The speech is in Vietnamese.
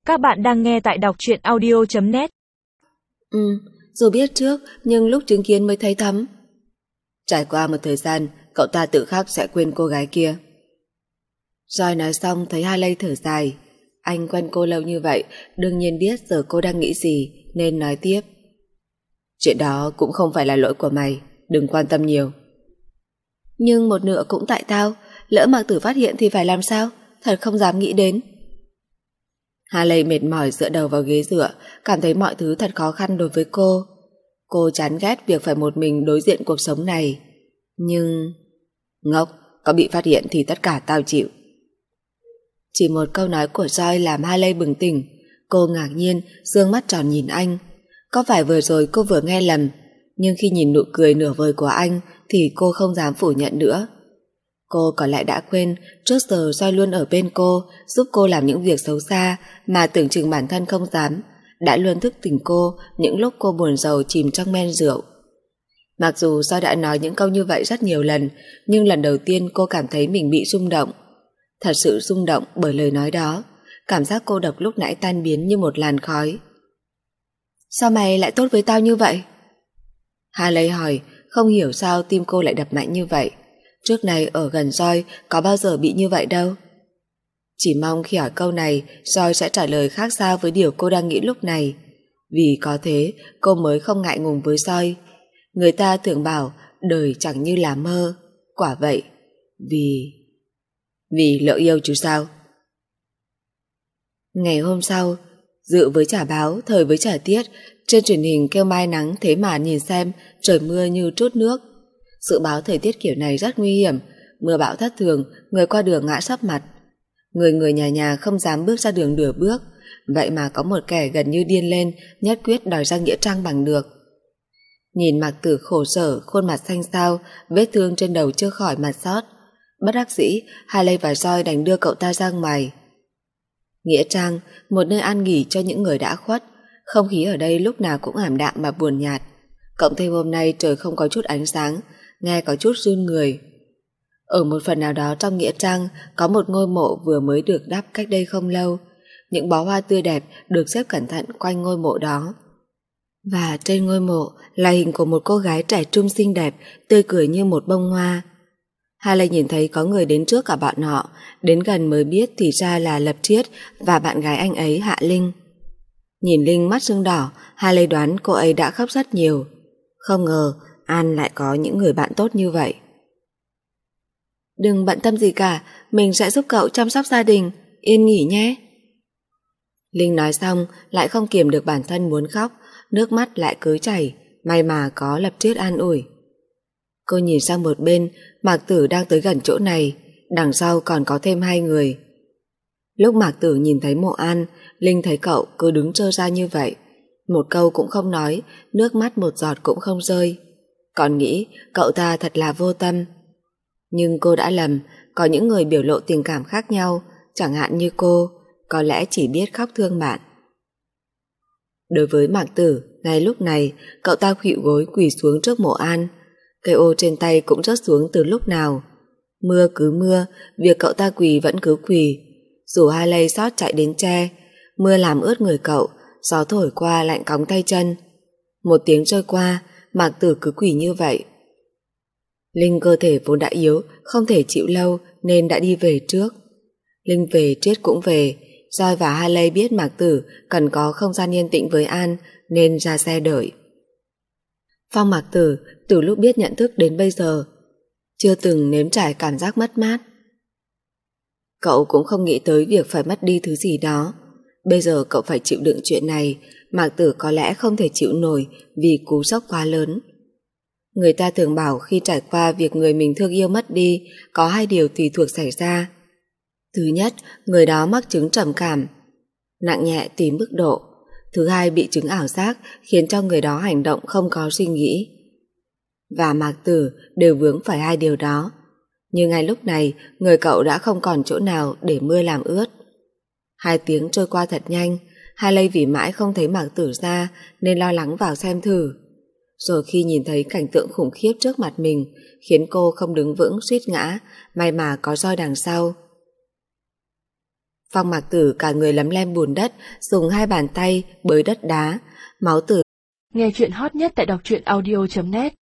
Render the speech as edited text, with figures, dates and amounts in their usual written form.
Các bạn đang nghe tại đọc truyện audio.net. Dù biết trước nhưng lúc chứng kiến mới thấy thấm. Trải qua một thời gian, cậu ta tự khắc sẽ quên cô gái kia. Rồi nói xong thấy Harley thở dài. Anh quen cô lâu như vậy, đương nhiên biết giờ cô đang nghĩ gì, nên nói tiếp. Chuyện đó cũng không phải là lỗi của mày, đừng quan tâm nhiều. Nhưng một nửa cũng tại tao, lỡ Mạc Tử phát hiện thì phải làm sao? Thật không dám nghĩ đến. Harley mệt mỏi dựa đầu vào ghế dựa, cảm thấy mọi thứ thật khó khăn đối với cô. Cô chán ghét việc phải một mình đối diện cuộc sống này. Nhưng... Ngốc, có bị phát hiện thì tất cả tao chịu. Chỉ một câu nói của Joy làm Harley bừng tỉnh. Cô ngạc nhiên, dương mắt tròn nhìn anh. Có phải vừa rồi cô vừa nghe lầm, nhưng khi nhìn nụ cười nửa vời của anh thì cô không dám phủ nhận nữa. Cô có lẽ đã quên trước giờ Joy luôn ở bên cô, giúp cô làm những việc xấu xa mà tưởng chừng bản thân không dám, đã luôn thức tỉnh cô những lúc cô buồn rầu chìm trong men rượu. Mặc dù Joy đã nói những câu như vậy rất nhiều lần, nhưng lần đầu tiên cô cảm thấy mình bị rung động. Thật sự rung động bởi lời nói đó. Cảm giác cô độc lúc nãy tan biến như một làn khói. Sao mày lại tốt với tao như vậy? Harley hỏi, không hiểu sao tim cô lại đập mạnh như vậy. Trước này ở gần Joy có bao giờ bị như vậy đâu. Chỉ mong khi hỏi câu này Joy sẽ trả lời khác xa với điều cô đang nghĩ lúc này. Vì có thế cô mới không ngại ngùng với Joy. Người ta thường bảo đời chẳng như là mơ. Quả vậy. Vì lỡ yêu chứ sao. Ngày hôm sau, dự với trả báo, thời với trả tiết, trên truyền hình kêu mai nắng, thế mà nhìn xem trời mưa như trút nước. Dự báo thời tiết kiểu này rất nguy hiểm, mưa bão thất thường, người qua đường ngã sấp mặt. Người nhà không dám bước ra đường nửa bước, vậy mà có một kẻ gần như điên lên, nhất quyết đòi ra nghĩa trang bằng được. Nhìn Mạc Tử khổ sở, khuôn mặt xanh xao, vết thương trên đầu chưa khỏi mặt sót. Bất đắc dĩ, Harley và Joy đành đưa cậu ta ra ngoài. Nghĩa trang, một nơi an nghỉ cho những người đã khuất. Không khí ở đây lúc nào cũng ảm đạm mà buồn nhạt. Cộng thêm hôm nay trời không có chút ánh sáng, nghe có chút run người. Ở một phần nào đó trong nghĩa trang có một ngôi mộ vừa mới được đắp cách đây không lâu. Những bó hoa tươi đẹp được xếp cẩn thận quanh ngôi mộ đó. Và trên ngôi mộ là hình của một cô gái trẻ trung xinh đẹp, tươi cười như một bông hoa. Harley nhìn thấy có người đến trước cả bọn họ, đến gần mới biết thì ra là Lập Triết và bạn gái anh ấy Hạ Linh. Nhìn Linh mắt sưng đỏ, Harley đoán cô ấy đã khóc rất nhiều. Không ngờ An lại có những người bạn tốt như vậy. Đừng bận tâm gì cả, mình sẽ giúp cậu chăm sóc gia đình, yên nghỉ nhé. Linh nói xong lại không kiềm được bản thân muốn khóc, nước mắt lại cứ chảy, may mà có Lập Triết an ủi. Cô nhìn sang một bên, Mạc Tử đang tới gần chỗ này, đằng sau còn có thêm hai người. Lúc Mạc Tử nhìn thấy Mộ An, Linh thấy cậu cứ đứng trơ ra như vậy, một câu cũng không nói, nước mắt một giọt cũng không rơi. Còn nghĩ cậu ta thật là vô tâm. Nhưng cô đã lầm, có những người biểu lộ tình cảm khác nhau, chẳng hạn như cô, có lẽ chỉ biết khóc thương bạn. Đối với Mạc Tử, ngay lúc này, cậu ta khuỵu gối quỳ xuống trước Mộ An. Cây ô trên tay cũng rớt xuống từ lúc nào. Mưa cứ mưa, việc cậu ta quỳ vẫn cứ quỳ. Dù Harley xót chạy đến che, mưa làm ướt người cậu, gió thổi qua lạnh cóng tay chân. Một tiếng trôi qua, Mạc Tử cứ quỳ như vậy. Linh cơ thể vốn đã yếu, không thể chịu lâu nên đã đi về trước. Linh về, Triết cũng về. Joy và Harley biết Mạc Tử cần có không gian yên tĩnh với An nên ra xe đợi. Phong Mạc Tử từ lúc biết nhận thức đến bây giờ chưa từng nếm trải cảm giác mất mát. Cậu cũng không nghĩ tới việc phải mất đi thứ gì đó. Bây giờ cậu phải chịu đựng chuyện này, Mạc Tử có lẽ không thể chịu nổi vì cú sốc quá lớn. Người ta thường bảo khi trải qua việc người mình thương yêu mất đi, có hai điều tùy thuộc xảy ra. Thứ nhất, người đó mắc chứng trầm cảm, nặng nhẹ tùy mức độ. Thứ hai, bị chứng ảo giác khiến cho người đó hành động không có suy nghĩ. Và Mạc Tử đều vướng phải hai điều đó. Nhưng ngay lúc này, người cậu đã không còn chỗ nào để mưa làm ướt. 2 tiếng trôi qua thật nhanh. Harley vì mãi không thấy Mạc Tử ra nên lo lắng vào xem thử. Rồi khi nhìn thấy cảnh tượng khủng khiếp trước mặt mình khiến cô không đứng vững suýt ngã, may mà có Joy đằng sau. Phong Mạc Tử cả người lấm lem bùn đất, dùng hai bàn tay bới đất đá, máu từ. Nghe chuyện hot nhất tại đọc truyện audio.net